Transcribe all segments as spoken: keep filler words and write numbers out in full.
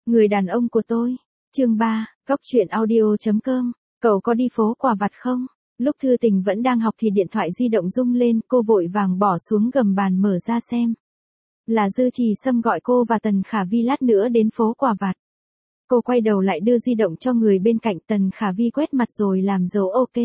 Người đàn ông của tôi. Chương ba, Cóc truyện audio chấm com. Cậu có đi phố quà vặt không? Lúc Thư Tình vẫn đang học thì điện thoại di động rung lên, cô vội vàng bỏ xuống gầm bàn mở ra xem. Là Dư Trì Sâm gọi cô và Tần Khả Vi lát nữa đến phố quà vặt. Cô quay đầu lại đưa di động cho người bên cạnh. Tần Khả Vi quét mặt rồi làm dấu ok.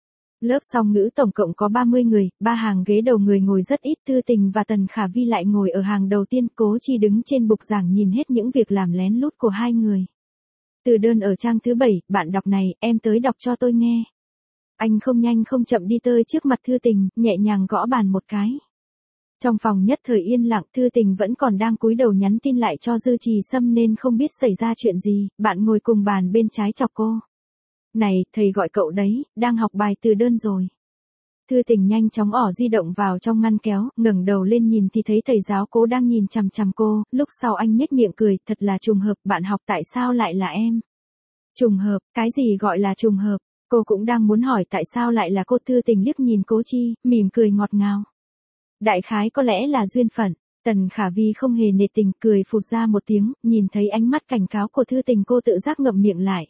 Lớp song ngữ tổng cộng có ba mươi người, ba hàng ghế đầu người ngồi rất ít. Thư Tình và Tần Khả Vi lại ngồi ở hàng đầu tiên. Cố Chi đứng trên bục giảng nhìn hết những việc làm lén lút của hai người. Từ đơn ở trang thứ bảy, bạn đọc này, em tới đọc cho tôi nghe. Anh không nhanh không chậm đi tới trước mặt Thư Tình, nhẹ nhàng gõ bàn một cái. Trong phòng nhất thời yên lặng. Thư Tình vẫn còn đang cúi đầu nhắn tin lại cho Dư Trì Sâm nên không biết xảy ra chuyện gì. Bạn ngồi cùng bàn bên trái chọc cô. Này, thầy gọi cậu đấy, đang học bài từ đơn rồi. Thư Tình nhanh chóng ỏ di động vào trong ngăn kéo, ngẩng đầu lên nhìn thì thấy thầy giáo Cố đang nhìn chằm chằm cô. Lúc sau anh nhếch miệng cười, thật là trùng hợp, bạn học tại sao lại là em? Trùng hợp, cái gì gọi là trùng hợp? Cô cũng đang muốn hỏi tại sao lại là cô. Thư Tình liếc nhìn Cố Chi, mỉm cười ngọt ngào. Đại khái có lẽ là duyên phận. Tần Khả Vi không hề nể tình, cười phụt ra một tiếng, nhìn thấy ánh mắt cảnh cáo của Thư Tình cô tự giác ngậm miệng lại.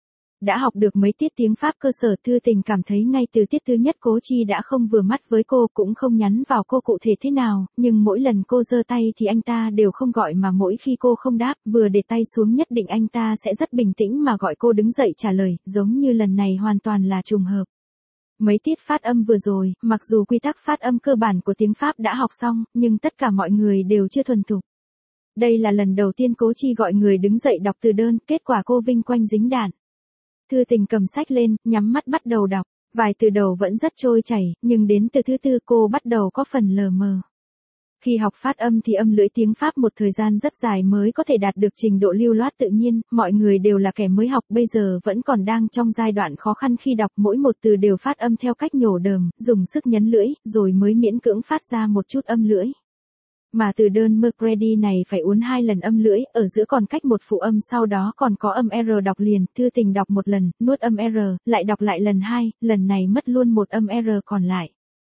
Đã học được mấy tiết tiếng Pháp cơ sở, Thư Tình cảm thấy ngay từ tiết thứ nhất Cố Chi đã không vừa mắt với cô, cũng không nhắn vào cô cụ thể thế nào, nhưng mỗi lần cô giơ tay thì anh ta đều không gọi, mà mỗi khi cô không đáp, vừa để tay xuống nhất định anh ta sẽ rất bình tĩnh mà gọi cô đứng dậy trả lời, giống như lần này hoàn toàn là trùng hợp. Mấy tiết phát âm vừa rồi, mặc dù quy tắc phát âm cơ bản của tiếng Pháp đã học xong, nhưng tất cả mọi người đều chưa thuần thục. Đây là lần đầu tiên Cố Chi gọi người đứng dậy đọc từ đơn, kết quả cô vinh quanh dính đạn. Thư Tình cầm sách lên, nhắm mắt bắt đầu đọc, vài từ đầu vẫn rất trôi chảy, nhưng đến từ thứ tư cô bắt đầu có phần lờ mờ. Khi học phát âm thì âm lưỡi tiếng Pháp một thời gian rất dài mới có thể đạt được trình độ lưu loát tự nhiên, mọi người đều là kẻ mới học, bây giờ vẫn còn đang trong giai đoạn khó khăn khi đọc, mỗi một từ đều phát âm theo cách nhổ đờm, dùng sức nhấn lưỡi, rồi mới miễn cưỡng phát ra một chút âm lưỡi. Mà từ đơn Mercredi này phải uốn hai lần âm lưỡi, ở giữa còn cách một phụ âm, sau đó còn có âm R đọc liền. Thư Tình đọc một lần, nuốt âm R, lại đọc lại lần hai, lần này mất luôn một âm R còn lại.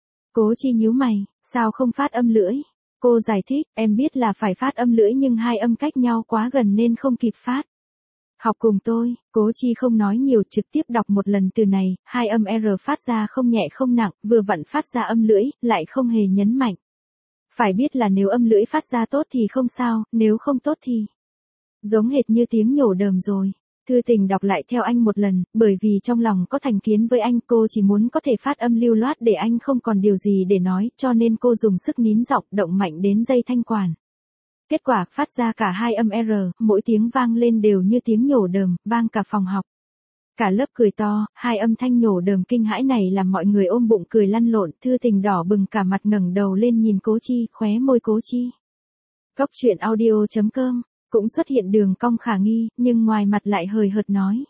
Cố Chi nhíu mày, sao không phát âm lưỡi? Cô giải thích, em biết là phải phát âm lưỡi nhưng hai âm cách nhau quá gần nên không kịp phát. Học cùng tôi. Cố Chi không nói nhiều, trực tiếp đọc một lần từ này, hai âm R phát ra không nhẹ không nặng, vừa vặn phát ra âm lưỡi, lại không hề nhấn mạnh. Phải biết là nếu âm lưỡi phát ra tốt thì không sao, nếu không tốt thì giống hệt như tiếng nhổ đờm rồi. Thư Tình đọc lại theo anh một lần, bởi vì trong lòng có thành kiến với anh, cô chỉ muốn có thể phát âm lưu loát để anh không còn điều gì để nói, cho nên cô dùng sức nín giọng, động mạnh đến dây thanh quản. Kết quả phát ra cả hai âm R, mỗi tiếng vang lên đều như tiếng nhổ đờm, vang cả phòng học. Cả lớp cười to, hai âm thanh nhổ đờm kinh hãi này làm mọi người ôm bụng cười lăn lộn. Thư Tình đỏ bừng cả mặt ngẩng đầu lên nhìn Cố Chi, khóe môi Cố Chi. Cóc truyện audio chấm com cũng xuất hiện đường cong khả nghi, nhưng ngoài mặt lại hời hợt nói.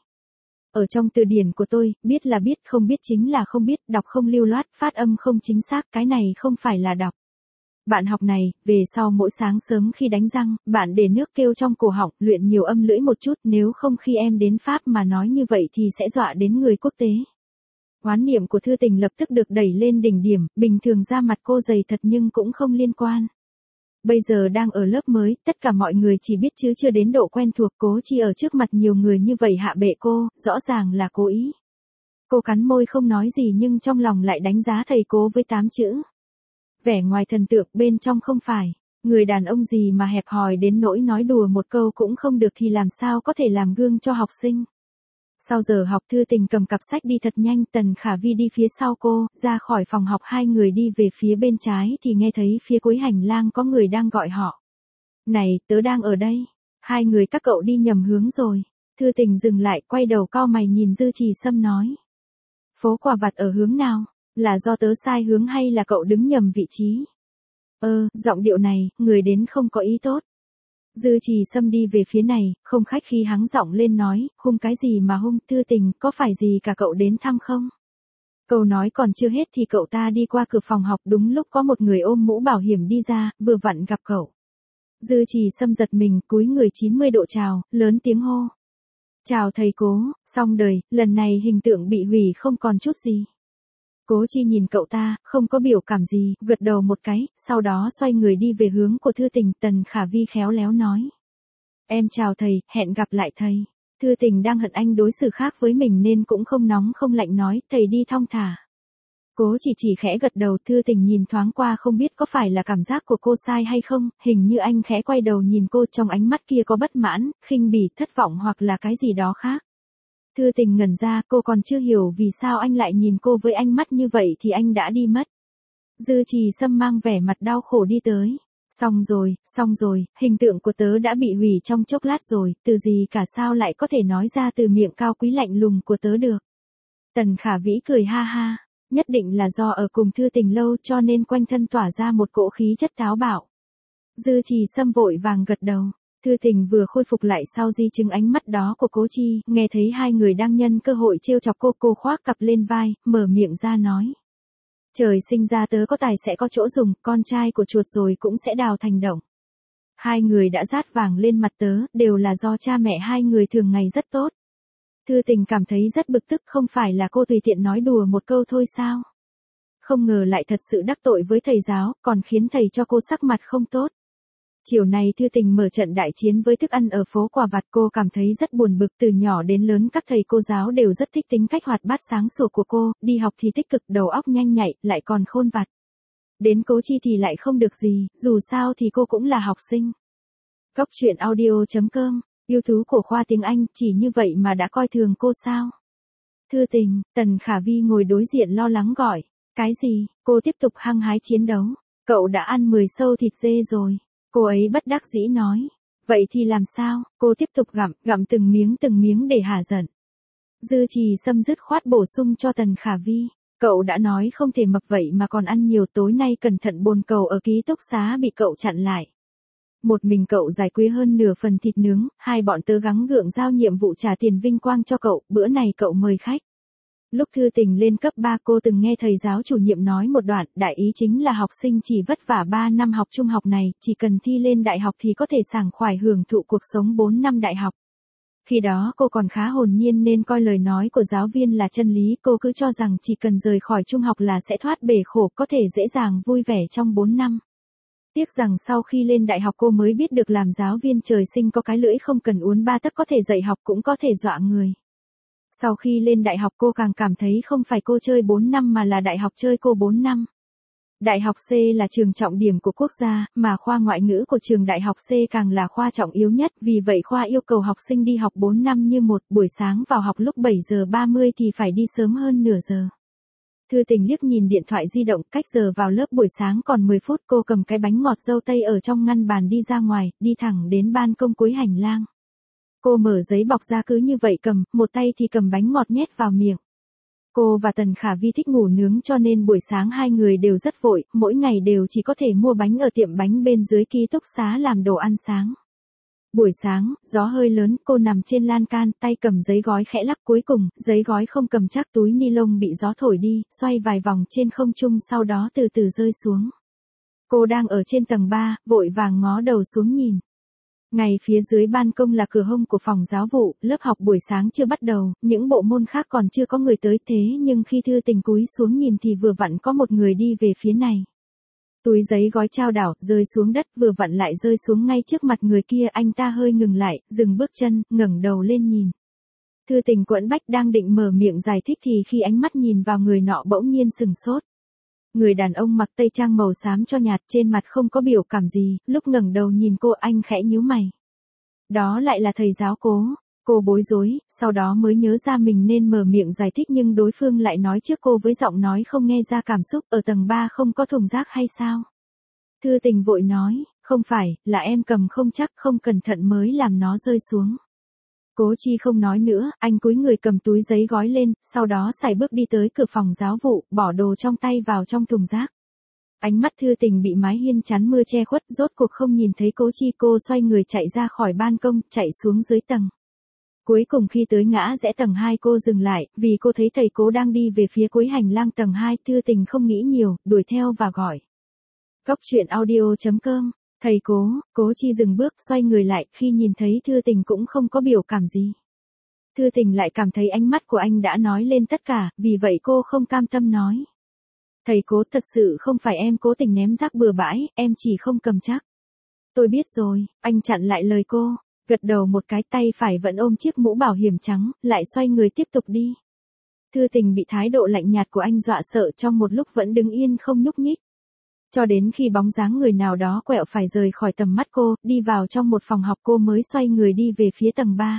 Ở trong từ điển của tôi, biết là biết, không biết chính là không biết, đọc không lưu loát, phát âm không chính xác, cái này không phải là đọc. Bạn học này, về sau mỗi sáng sớm khi đánh răng, bạn để nước kêu trong cổ họng, luyện nhiều âm lưỡi một chút, nếu không khi em đến Pháp mà nói như vậy thì sẽ dọa đến người quốc tế. Oán niệm của Thư Tình lập tức được đẩy lên đỉnh điểm, bình thường da mặt cô dày thật nhưng cũng không liên quan. Bây giờ đang ở lớp mới, tất cả mọi người chỉ biết chứ chưa đến độ quen thuộc. Cố Chi ở trước mặt nhiều người như vậy hạ bệ cô, rõ ràng là cố ý. Cô cắn môi không nói gì nhưng trong lòng lại đánh giá thầy Cố với tám chữ. Vẻ ngoài thần tượng, bên trong không phải. Người đàn ông gì mà hẹp hòi đến nỗi nói đùa một câu cũng không được thì làm sao có thể làm gương cho học sinh. Sau giờ học, Thư Tình cầm cặp sách đi thật nhanh, Tần Khả Vi đi phía sau cô, ra khỏi phòng học. Hai người đi về phía bên trái thì nghe thấy phía cuối hành lang có người đang gọi họ. Này, tớ đang ở đây. Hai người các cậu đi nhầm hướng rồi. Thư Tình dừng lại, quay đầu cau mày nhìn Dư Trì Sâm nói. Phố quà vặt ở hướng nào? Là do tớ sai hướng hay là cậu đứng nhầm vị trí? Ơ, giọng điệu này, người đến không có ý tốt. Dư Trì Sâm đi về phía này, không khách khí hắng giọng lên nói, hung cái gì mà hung? Thư Tình, có phải gì cả cậu đến thăm không? Câu nói còn chưa hết thì cậu ta đi qua cửa phòng học, đúng lúc có một người ôm mũ bảo hiểm đi ra, vừa vặn gặp cậu. Dư Trì Sâm giật mình, cúi người chín mươi độ chào, lớn tiếng hô. Chào thầy Cố, xong đời, lần này hình tượng bị hủy không còn chút gì. Cố Chi nhìn cậu ta, không có biểu cảm gì, gật đầu một cái, sau đó xoay người đi về hướng của Thư Tình. Tần Khả Vi khéo léo nói. Em chào thầy, hẹn gặp lại thầy. Thư Tình đang hận anh đối xử khác với mình nên cũng không nóng không lạnh nói, thầy đi thong thả. Cố chỉ chỉ khẽ gật đầu. Thư Tình nhìn thoáng qua không biết có phải là cảm giác của cô sai hay không, hình như anh khẽ quay đầu nhìn cô, trong ánh mắt kia có bất mãn, khinh bỉ, thất vọng hoặc là cái gì đó khác. Thư Tình ngẩn ra, cô còn chưa hiểu vì sao anh lại nhìn cô với ánh mắt như vậy thì anh đã đi mất. Dư Trì Sâm mang vẻ mặt đau khổ đi tới. Xong rồi, xong rồi, hình tượng của tớ đã bị hủy trong chốc lát rồi, từ gì cả sao lại có thể nói ra từ miệng cao quý lạnh lùng của tớ được. Tần Khả Vĩ cười ha ha, nhất định là do ở cùng Thư Tình lâu cho nên quanh thân tỏa ra một cỗ khí chất táo bạo. Dư Trì Sâm vội vàng gật đầu. Thư Tình vừa khôi phục lại sau di chứng ánh mắt đó của Cố Chi, nghe thấy hai người đang nhân cơ hội trêu chọc cô, cô khoác cặp lên vai, mở miệng ra nói. Trời sinh ra tớ có tài sẽ có chỗ dùng, con trai của chuột rồi cũng sẽ đào thành động. Hai người đã rát vàng lên mặt tớ, đều là do cha mẹ hai người thường ngày rất tốt. Thư Tình cảm thấy rất bực tức, không phải là cô tùy tiện nói đùa một câu thôi sao? Không ngờ lại thật sự đắc tội với thầy giáo, còn khiến thầy cho cô sắc mặt không tốt. Chiều này Thư Tình mở trận đại chiến với thức ăn ở phố quà vặt, cô cảm thấy rất buồn bực, từ nhỏ đến lớn các thầy cô giáo đều rất thích tính cách hoạt bát sáng sủa của cô, đi học thì tích cực, đầu óc nhanh nhạy, lại còn khôn vặt. Đến Cố Chi thì lại không được gì, dù sao thì cô cũng là học sinh. Góc truyện audio chấm com, yêu tú của khoa tiếng Anh, chỉ như vậy mà đã coi thường cô sao? Thư Tình, Tần Khả Vi ngồi đối diện lo lắng gọi, cái gì? Cô tiếp tục hăng hái chiến đấu, cậu đã ăn mười sâu thịt dê rồi. Cô ấy bất đắc dĩ nói. Vậy thì làm sao? Cô tiếp tục gặm, gặm từng miếng từng miếng để hả giận. Dư Trì Sâm dứt khoát bổ sung cho Tần Khả Vi. Cậu đã nói không thể mập vậy mà còn ăn nhiều, tối nay cẩn thận bồn cầu ở ký túc xá bị cậu chặn lại. Một mình cậu giải quyết hơn nửa phần thịt nướng, hai bọn tớ gắng gượng giao nhiệm vụ trả tiền vinh quang cho cậu, bữa này cậu mời khách. Lúc Thư Tình lên cấp ba cô từng nghe thầy giáo chủ nhiệm nói một đoạn, đại ý chính là học sinh chỉ vất vả ba năm học trung học này, chỉ cần thi lên đại học thì có thể sảng khoái hưởng thụ cuộc sống bốn năm đại học. Khi đó cô còn khá hồn nhiên nên coi lời nói của giáo viên là chân lý, cô cứ cho rằng chỉ cần rời khỏi trung học là sẽ thoát bể khổ, có thể dễ dàng vui vẻ trong bốn năm. Tiếc rằng sau khi lên đại học cô mới biết được làm giáo viên trời sinh có cái lưỡi không cần uốn ba tấc, có thể dạy học cũng có thể dọa người. Sau khi lên đại học cô càng cảm thấy không phải cô chơi bốn năm mà là đại học chơi cô bốn năm. Đại học C là trường trọng điểm của quốc gia, mà khoa ngoại ngữ của trường đại học C càng là khoa trọng yếu nhất, vì vậy khoa yêu cầu học sinh đi học bốn năm như một, buổi sáng vào học lúc bảy giờ ba mươi thì phải đi sớm hơn nửa giờ. Thư Tình liếc nhìn điện thoại di động, cách giờ vào lớp buổi sáng còn mười phút, cô cầm cái bánh ngọt dâu tây ở trong ngăn bàn đi ra ngoài, đi thẳng đến ban công cuối hành lang. Cô mở giấy bọc ra cứ như vậy cầm, một tay thì cầm bánh ngọt nhét vào miệng. Cô và Tần Khả Vi thích ngủ nướng cho nên buổi sáng hai người đều rất vội, mỗi ngày đều chỉ có thể mua bánh ở tiệm bánh bên dưới ký túc xá làm đồ ăn sáng. Buổi sáng, gió hơi lớn, cô nằm trên lan can, tay cầm giấy gói khẽ lắc, cuối cùng, giấy gói không cầm chắc, túi ni lông bị gió thổi đi, xoay vài vòng trên không trung sau đó từ từ rơi xuống. Cô đang ở trên tầng ba, vội vàng ngó đầu xuống nhìn. Ngay phía dưới ban công là cửa hông của phòng giáo vụ, lớp học buổi sáng chưa bắt đầu, những bộ môn khác còn chưa có người tới, thế nhưng khi Thư Tình cúi xuống nhìn thì vừa vặn có một người đi về phía này. Túi giấy gói chao đảo, rơi xuống đất, vừa vặn lại rơi xuống ngay trước mặt người kia, anh ta hơi ngừng lại, dừng bước chân, ngẩng đầu lên nhìn. Thư Tình quẫn bách đang định mở miệng giải thích thì khi ánh mắt nhìn vào người nọ bỗng nhiên sừng sốt. Người đàn ông mặc tây trang màu xám cho nhạt, trên mặt không có biểu cảm gì, lúc ngẩng đầu nhìn cô anh khẽ nhíu mày. Đó lại là thầy giáo Cố. Cô bối rối, sau đó mới nhớ ra mình nên mở miệng giải thích nhưng đối phương lại nói trước cô với giọng nói không nghe ra cảm xúc, ở tầng ba không có thùng rác hay sao? Thư Tình vội nói, không phải, là em cầm không chắc, không cẩn thận mới làm nó rơi xuống. Cố Chi không nói nữa, anh cúi người cầm túi giấy gói lên, sau đó sải bước đi tới cửa phòng giáo vụ, bỏ đồ trong tay vào trong thùng rác. Ánh mắt Thư Tình bị mái hiên chắn mưa che khuất, rốt cuộc không nhìn thấy Cố Chi, cô xoay người chạy ra khỏi ban công, chạy xuống dưới tầng. Cuối cùng khi tới ngã rẽ tầng hai cô dừng lại, vì cô thấy thầy Cố đang đi về phía cuối hành lang tầng hai, Thư Tình không nghĩ nhiều, đuổi theo và gọi. Góc truyện audio chấm com, thầy Cố. Cố Chi dừng bước, xoay người lại, khi nhìn thấy Thư Tình cũng không có biểu cảm gì. Thư Tình lại cảm thấy ánh mắt của anh đã nói lên tất cả, vì vậy cô không cam tâm nói. Thầy Cố, thật sự không phải em cố tình ném rác bừa bãi, em chỉ không cầm chắc. Tôi biết rồi, anh chặn lại lời cô. Gật đầu một cái, tay phải vẫn ôm chiếc mũ bảo hiểm trắng, lại xoay người tiếp tục đi. Thư Tình bị thái độ lạnh nhạt của anh dọa sợ, trong một lúc vẫn đứng yên không nhúc nhích. Cho đến khi bóng dáng người nào đó quẹo phải rời khỏi tầm mắt cô, đi vào trong một phòng học, cô mới xoay người đi về phía tầng ba.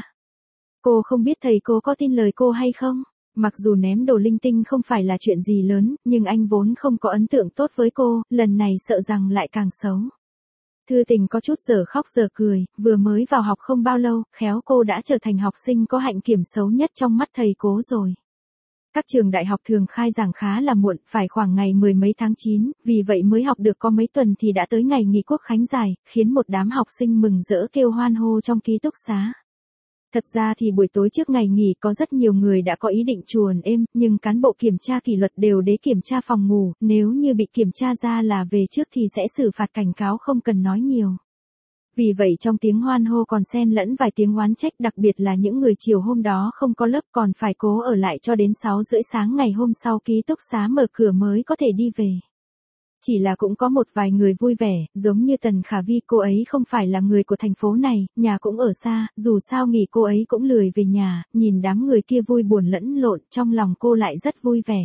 Cô không biết thầy cô có tin lời cô hay không. Mặc dù ném đồ linh tinh không phải là chuyện gì lớn, nhưng anh vốn không có ấn tượng tốt với cô, lần này sợ rằng lại càng xấu. Thư Tình có chút dở khóc dở cười, vừa mới vào học không bao lâu, khéo cô đã trở thành học sinh có hạnh kiểm xấu nhất trong mắt thầy cô rồi. Các trường đại học thường khai giảng khá là muộn, phải khoảng ngày mười mấy tháng chín, vì vậy mới học được có mấy tuần thì đã tới ngày nghỉ quốc khánh dài, khiến một đám học sinh mừng rỡ kêu hoan hô trong ký túc xá. Thật ra thì buổi tối trước ngày nghỉ có rất nhiều người đã có ý định chuồn êm, nhưng cán bộ kiểm tra kỷ luật đều đến kiểm tra phòng ngủ, nếu như bị kiểm tra ra là về trước thì sẽ xử phạt cảnh cáo không cần nói nhiều. Vì vậy trong tiếng hoan hô còn xen lẫn vài tiếng oán trách, đặc biệt là những người chiều hôm đó không có lớp còn phải cố ở lại cho đến sáu rưỡi sáng ngày hôm sau ký túc xá mở cửa mới có thể đi về. Chỉ là cũng có một vài người vui vẻ, giống như Tần Khả Vi, cô ấy không phải là người của thành phố này, nhà cũng ở xa, dù sao nghỉ cô ấy cũng lười về nhà, nhìn đám người kia vui buồn lẫn lộn, trong lòng cô lại rất vui vẻ.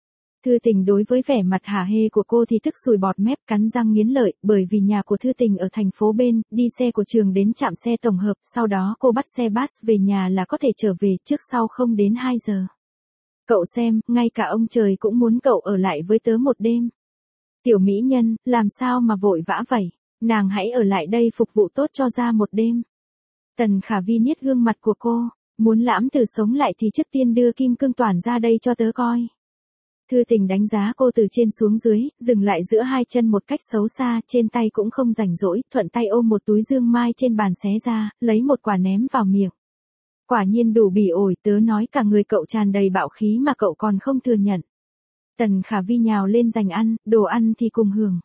Thư Tình đối với vẻ mặt hả hê của cô thì tức sùi bọt mép, cắn răng nghiến lợi, bởi vì nhà của Thư Tình ở thành phố bên, đi xe của trường đến trạm xe tổng hợp, sau đó cô bắt xe bus về nhà là có thể trở về, trước sau không đến hai giờ. Cậu xem, ngay cả ông trời cũng muốn cậu ở lại với tớ một đêm. Tiểu mỹ nhân, làm sao mà vội vã vậy, nàng hãy ở lại đây phục vụ tốt cho ra một đêm. Tần Khả Vi niết gương mặt của cô, muốn lãm tử sống lại thì trước tiên đưa kim cương toàn ra đây cho tớ coi. Thư Tình đánh giá cô từ trên xuống dưới, dừng lại giữa hai chân một cách xấu xa, trên tay cũng không rảnh rỗi, thuận tay ôm một túi dương mai trên bàn xé ra, lấy một quả ném vào miệng. Quả nhiên đủ bỉ ổi, tớ nói cả người cậu tràn đầy bạo khí mà cậu còn không thừa nhận. Tần Khả Vi nhào lên giành ăn, đồ ăn thì cùng hưởng.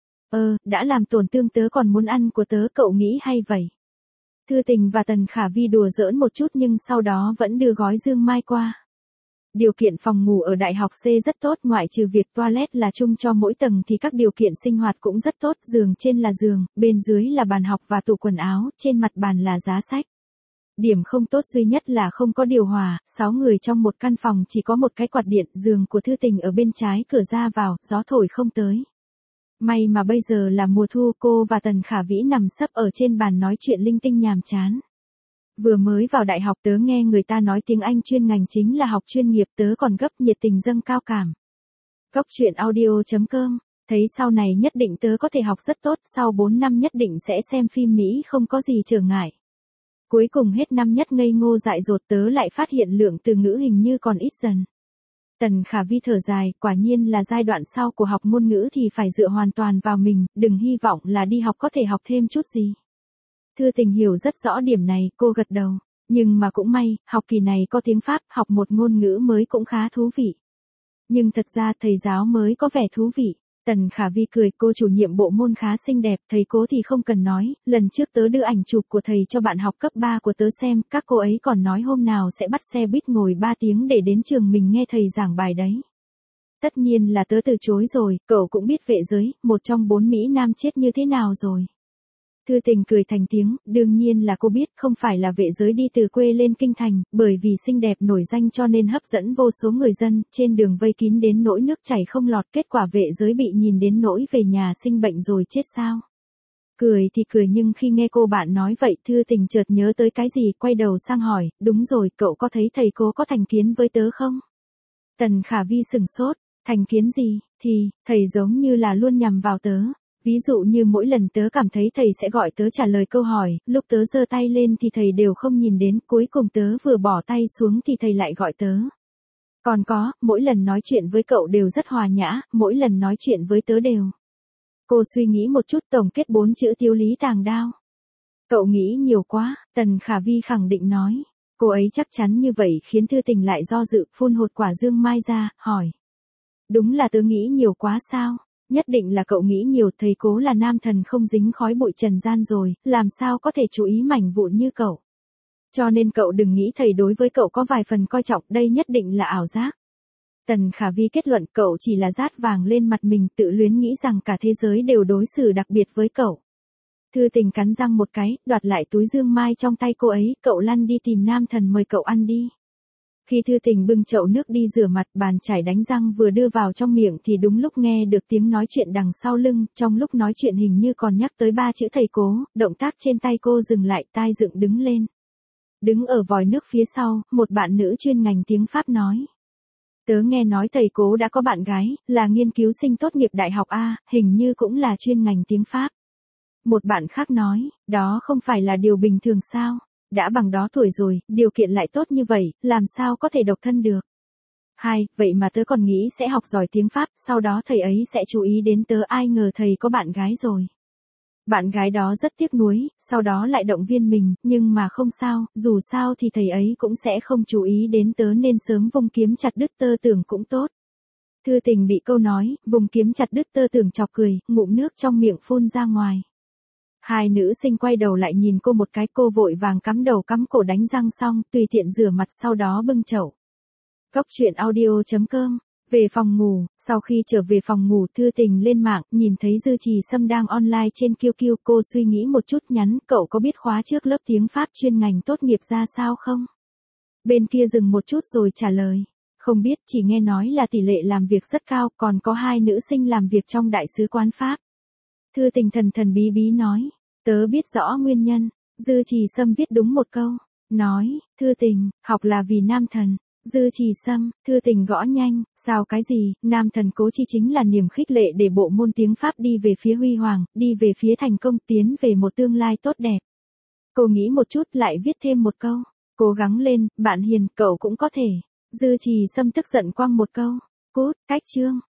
Ơ, đã làm tổn thương tớ còn muốn ăn của tớ, cậu nghĩ hay vậy? Thư Tình và Tần Khả Vi đùa giỡn một chút nhưng sau đó vẫn đưa gói dương mai qua. Điều kiện phòng ngủ ở Đại học C rất tốt, ngoại trừ việc toilet là chung cho mỗi tầng thì các điều kiện sinh hoạt cũng rất tốt, giường trên là giường, bên dưới là bàn học và tủ quần áo, trên mặt bàn là giá sách. Điểm không tốt duy nhất là không có điều hòa, sáu người trong một căn phòng chỉ có một cái quạt điện, giường của Thư Tình ở bên trái cửa ra vào, gió thổi không tới. May mà bây giờ là mùa thu, cô và Tần Khả Vĩ nằm sấp ở trên bàn nói chuyện linh tinh nhàm chán. Vừa mới vào đại học tớ nghe người ta nói tiếng Anh chuyên ngành chính là học chuyên nghiệp, tớ còn gấp nhiệt tình dâng cao cảm. Cốc truyện audio chấm com, thấy sau này nhất định tớ có thể học rất tốt, sau bốn năm nhất định sẽ xem phim Mỹ không có gì trở ngại. Cuối cùng hết năm nhất ngây ngô dại dột tớ lại phát hiện lượng từ ngữ hình như còn ít dần. Tần Khả Vi thở dài, quả nhiên là giai đoạn sau của học ngôn ngữ thì phải dựa hoàn toàn vào mình, đừng hy vọng là đi học có thể học thêm chút gì. Thư Tình hiểu rất rõ điểm này, cô gật đầu. Nhưng mà cũng may, học kỳ này có tiếng Pháp, học một ngôn ngữ mới cũng khá thú vị. Nhưng thật ra thầy giáo mới có vẻ thú vị. Tần Khả Vi cười, cô chủ nhiệm bộ môn khá xinh đẹp, thầy cố thì không cần nói, lần trước tớ đưa ảnh chụp của thầy cho bạn học cấp ba của tớ xem, các cô ấy còn nói hôm nào sẽ bắt xe buýt ngồi ba tiếng để đến trường mình nghe thầy giảng bài đấy. Tất nhiên là tớ từ chối rồi, cậu cũng biết vệ giới, một trong bốn Mỹ Nam chết như thế nào rồi. Thư Tình cười thành tiếng, đương nhiên là cô biết, không phải là vệ giới đi từ quê lên kinh thành, bởi vì xinh đẹp nổi danh cho nên hấp dẫn vô số người dân, trên đường vây kín đến nỗi nước chảy không lọt, kết quả vệ giới bị nhìn đến nỗi về nhà sinh bệnh rồi chết sao. Cười thì cười nhưng khi nghe cô bạn nói vậy, Thư Tình chợt nhớ tới cái gì, quay đầu sang hỏi, đúng rồi, cậu có thấy thầy cô có thành kiến với tớ không? Tần Khả Vi sừng sốt, thành kiến gì, thì, thầy giống như là luôn nhằm vào tớ. Ví dụ như mỗi lần tớ cảm thấy thầy sẽ gọi tớ trả lời câu hỏi, lúc tớ giơ tay lên thì thầy đều không nhìn đến, cuối cùng tớ vừa bỏ tay xuống thì thầy lại gọi tớ. Còn có, mỗi lần nói chuyện với cậu đều rất hòa nhã, mỗi lần nói chuyện với tớ đều. Cô suy nghĩ một chút, tổng kết bốn chữ Tiếu lý tàng đao. Cậu nghĩ nhiều quá, Tần Khả Vi khẳng định nói. Cô ấy chắc chắn như vậy khiến Thư Tình lại do dự, phun hột quả dương mai ra, hỏi. Đúng là tớ nghĩ nhiều quá sao? Nhất định là cậu nghĩ nhiều, thầy cố là nam thần không dính khói bụi trần gian rồi, làm sao có thể chú ý mảnh vụn như cậu. Cho nên cậu đừng nghĩ thầy đối với cậu có vài phần coi trọng, đây nhất định là ảo giác. Tần Khả Vi kết luận cậu chỉ là dát vàng lên mặt mình, tự luyến nghĩ rằng cả thế giới đều đối xử đặc biệt với cậu. Thư tình cắn răng một cái, đoạt lại túi dương mai trong tay cô ấy, cậu lăn đi tìm nam thần mời cậu ăn đi. Khi Thư tình bưng chậu nước đi rửa mặt, bàn chải đánh răng vừa đưa vào trong miệng thì đúng lúc nghe được tiếng nói chuyện đằng sau lưng, trong lúc nói chuyện hình như còn nhắc tới ba chữ thầy cố, động tác trên tay cô dừng lại, tai dựng đứng lên. Đứng ở vòi nước phía sau, một bạn nữ chuyên ngành tiếng Pháp nói. Tớ nghe nói thầy cố đã có bạn gái, là nghiên cứu sinh tốt nghiệp đại học A, hình như cũng là chuyên ngành tiếng Pháp. Một bạn khác nói, đó không phải là điều bình thường sao? Đã bằng đó tuổi rồi, điều kiện lại tốt như vậy, làm sao có thể độc thân được? Hai, vậy mà tớ còn nghĩ sẽ học giỏi tiếng Pháp, sau đó thầy ấy sẽ chú ý đến tớ, ai ngờ thầy có bạn gái rồi. Bạn gái đó rất tiếc nuối, sau đó lại động viên mình, nhưng mà không sao, dù sao thì thầy ấy cũng sẽ không chú ý đến tớ nên sớm vung kiếm chặt đứt tơ tưởng cũng tốt. Thư tình bị câu nói, vùng kiếm chặt đứt tơ tưởng chọc cười, ngụm nước trong miệng phun ra ngoài. Hai nữ sinh quay đầu lại nhìn cô một cái, cô vội vàng cắm đầu cắm cổ đánh răng xong, tùy tiện rửa mặt sau đó bưng chậu. Cốc truyện audio chấm com. Về phòng ngủ, sau khi trở về phòng ngủ Thư tình lên mạng, nhìn thấy Dư Trì Sâm đang online trên Q Q, cô suy nghĩ một chút nhắn, cậu có biết khóa trước lớp tiếng Pháp chuyên ngành tốt nghiệp ra sao không? Bên kia dừng một chút rồi trả lời. Không biết, chỉ nghe nói là tỷ lệ làm việc rất cao, còn có hai nữ sinh làm việc trong đại sứ quán Pháp. Thư tình thần thần bí bí nói, tớ biết rõ nguyên nhân. Dư Trì Sâm viết đúng một câu, nói, Thư tình, học là vì nam thần. Dư Trì Sâm, Thư tình gõ nhanh, sao cái gì, nam thần Cố Chi chính là niềm khích lệ để bộ môn tiếng Pháp đi về phía huy hoàng, đi về phía thành công, tiến về một tương lai tốt đẹp. Cô nghĩ một chút lại viết thêm một câu, cố gắng lên, bạn hiền, cậu cũng có thể. Dư Trì Sâm tức giận quăng một câu, cút, cách chương.